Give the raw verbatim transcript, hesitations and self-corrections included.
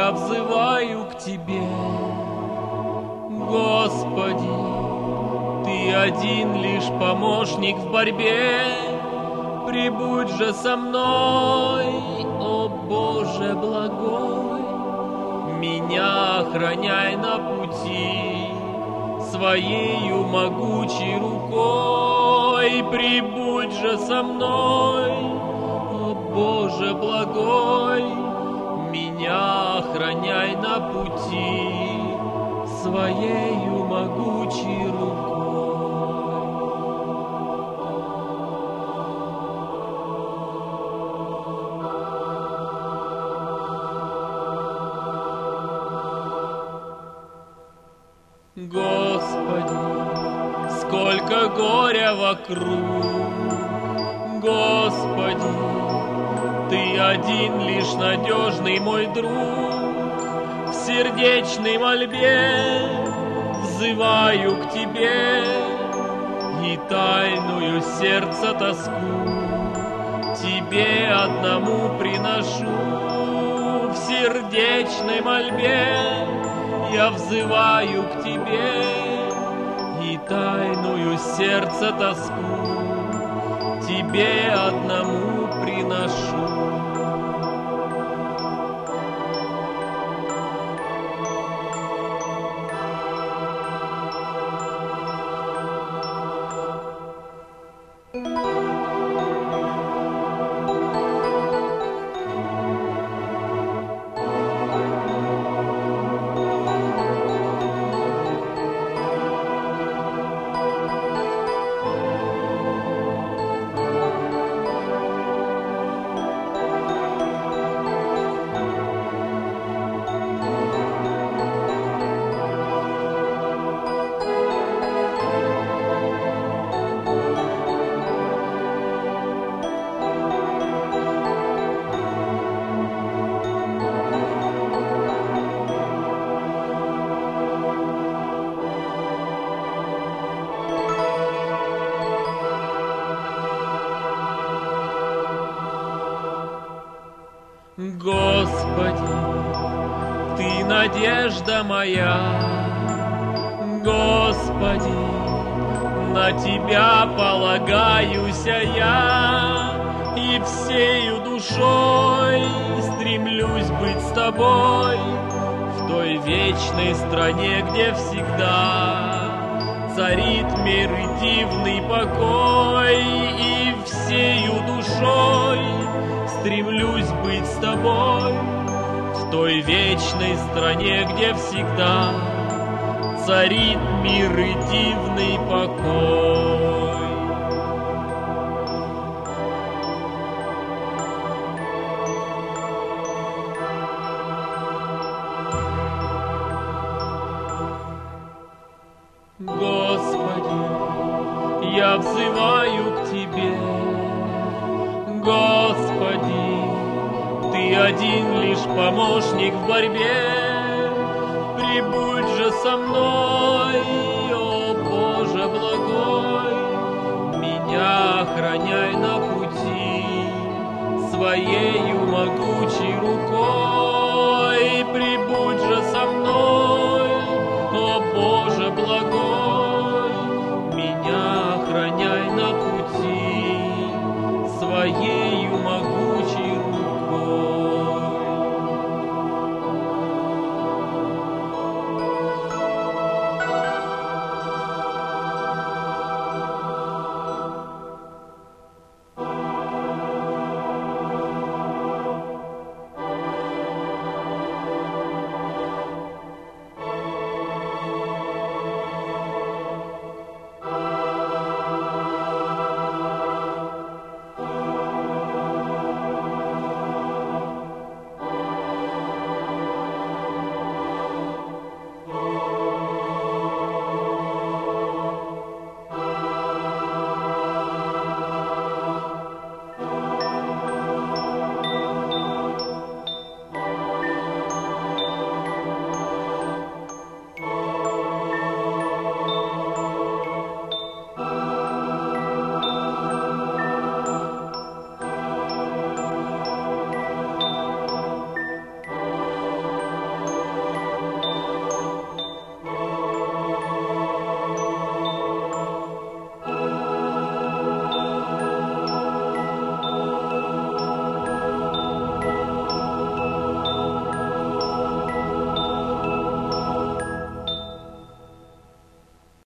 я взываю к Тебе. Господи, Ты один лишь помощник в борьбе, прибудь же со мной, о Боже благой, меня охраняй на пути Своею могучей рукой, прибудь же со мной, о Боже благой, меня охраняй на пути Своею могучей рукой. Господи, сколько горя вокруг, Господи, Ты один лишь надежный мой друг. В сердечной мольбе взываю к Тебе и тайную сердца тоску Тебе одному приношу. В сердечной мольбе я взываю к Тебе и тайную сердца тоску Тебе одному приношу. Господи, Ты надежда моя, Господи, на Тебя полагаюсь я, и всею душой стремлюсь быть с Тобой в той вечной стране, где всегда царит мир и дивный покой, и всею душой стремлюсь быть с Тобой в той вечной стране, где всегда царит мир и дивный покой. Господи, я взываю к Тебе. Господи, Ты один лишь помощник в борьбе, прибудь же со мной, о Боже благой, меня охраняй на пути Своею могучей рукой, прибудь же со мной, о Боже благой, меня охраняй на пути Своей